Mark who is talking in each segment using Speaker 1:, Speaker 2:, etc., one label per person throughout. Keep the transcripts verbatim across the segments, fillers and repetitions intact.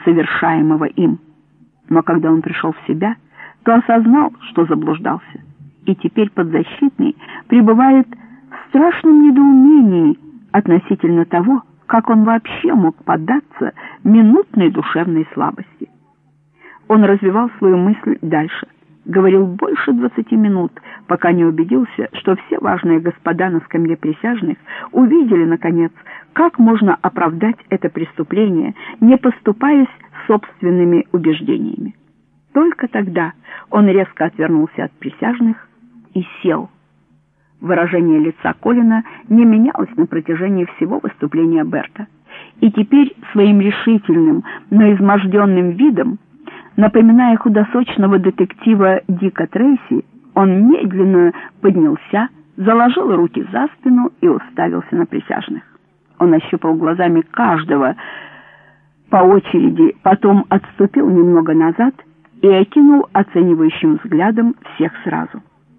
Speaker 1: совершаемого им. Но когда он пришел в себя, то осознал, что заблуждался, и теперь подзащитный пребывает в страшном недоумении относительно того, как он вообще мог поддаться минутной душевной слабости. Он развивал свою мысль дальше, говорил больше двадцати минут, пока не убедился, что все важные господа на скамье присяжных увидели, наконец, как можно оправдать это преступление, не поступаясь собственными убеждениями. Только тогда он резко отвернулся от присяжных и сел. Выражение лица Колина не менялось на протяжении всего выступления Берта, и теперь своим решительным, но изможденным видом, напоминая худосочного детектива Дика Трейси, он медленно поднялся, заложил руки за спину и уставился на присяжных. Он ощупал глазами каждого по очереди, потом отступил немного назад и окинул оценивающим взглядом всех сразу.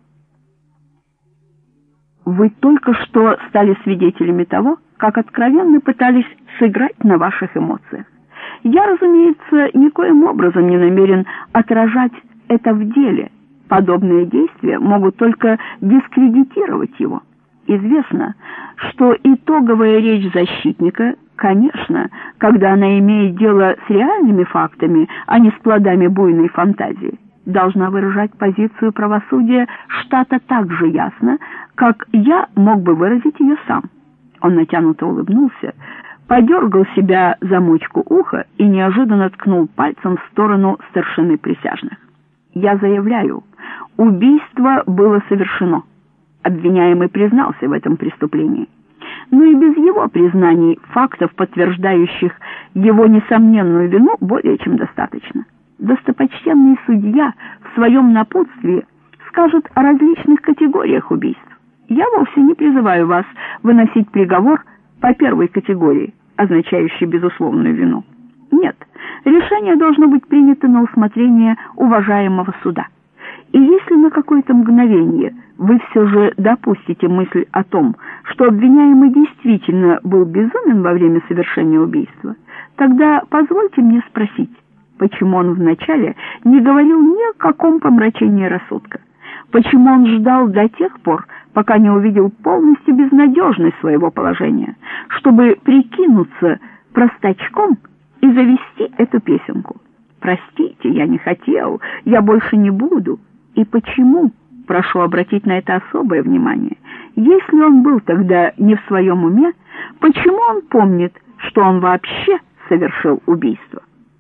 Speaker 1: Вы только что стали свидетелями того, как откровенно пытались сыграть на ваших эмоциях. Я, разумеется, никоим образом не намерен отражать это в деле. Подобные действия могут только дискредитировать его. Известно, что итоговая речь защитника, конечно, когда она имеет дело с реальными фактами, а не с плодами буйной фантазии, должна выражать позицию правосудия штата так же ясно, как я мог бы выразить ее сам. Он натянуто улыбнулся, подергал себя за мочку уха и неожиданно ткнул пальцем в сторону старшины присяжных. Я заявляю, убийство было совершено. Обвиняемый признался в этом преступлении. Но и без его признаний фактов, подтверждающих его несомненную вину, более чем достаточно. Достопочтенный судья в своем напутствии скажет о различных категориях убийств. Я вовсе не призываю вас выносить приговор по первой категории, означающей безусловную вину. Нет, решение должно быть принято на усмотрение уважаемого суда. И если на какое-то мгновение вы все же допустите мысль о том, что обвиняемый действительно был безумен во время совершения убийства, тогда позвольте мне спросить, почему он вначале не говорил ни о каком помрачении рассудка? Почему он ждал до тех пор, пока не увидел полностью безнадежность своего положения, чтобы прикинуться простачком и завести эту песенку? «Простите, я не хотел, я больше не буду». И почему, прошу обратить на это особое внимание, если он был тогда не в своем уме, почему он помнит, что он вообще совершил убийство?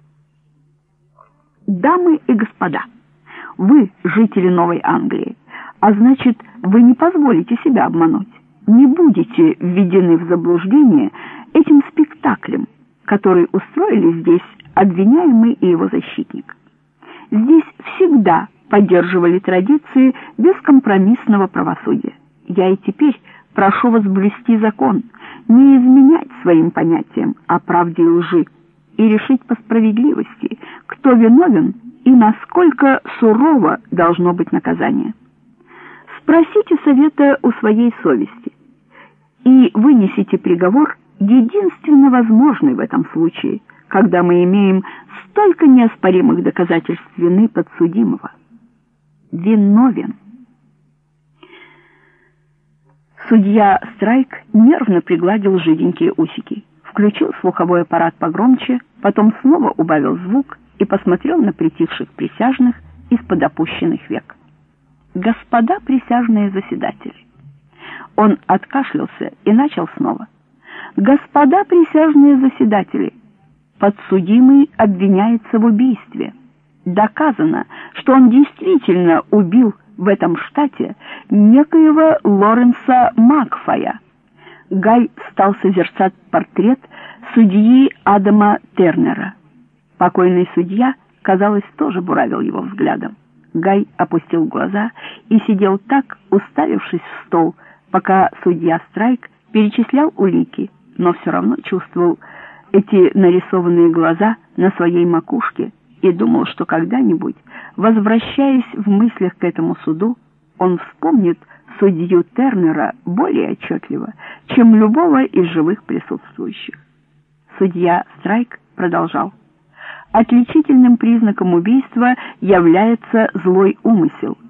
Speaker 1: Дамы и господа, вы жители Новой Англии, а значит, вы не позволите себя обмануть, не будете введены в заблуждение этим спектаклем, который устроили здесь обвиняемый и его защитник. Здесь всегда поддерживали традиции бескомпромиссного правосудия. Я и теперь прошу вас блюсти закон, не изменять своим понятиям о правде и лжи, и решить по справедливости, кто виновен и насколько сурово должно быть наказание. Спросите совета у своей совести и вынесите приговор, единственно возможный в этом случае, когда мы имеем столько неоспоримых доказательств вины подсудимого. Виновен. Судья Страйк нервно пригладил жиденькие усики, включил слуховой аппарат погромче, потом снова убавил звук и посмотрел на притихших присяжных из-под опущенных век. «Господа присяжные заседатели!» Он откашлялся и начал снова. «Господа присяжные заседатели! Подсудимый обвиняется в убийстве. Доказано, что он действительно убил в этом штате некоего Лоренса Макфая». Гай стал созерцать портрет судьи Адама Тернера. Покойный судья, казалось, тоже буравил его взглядом. Гай опустил глаза и сидел так, уставившись в стол, пока судья Страйк перечислял улики, но все равно чувствовал эти нарисованные глаза на своей макушке и думал, что когда-нибудь, возвращаясь в мыслях к этому суду, он вспомнит судью Тернера более отчетливо, чем любого из живых присутствующих. Судья Страйк продолжал. Отличительным признаком убийства является злой умысел.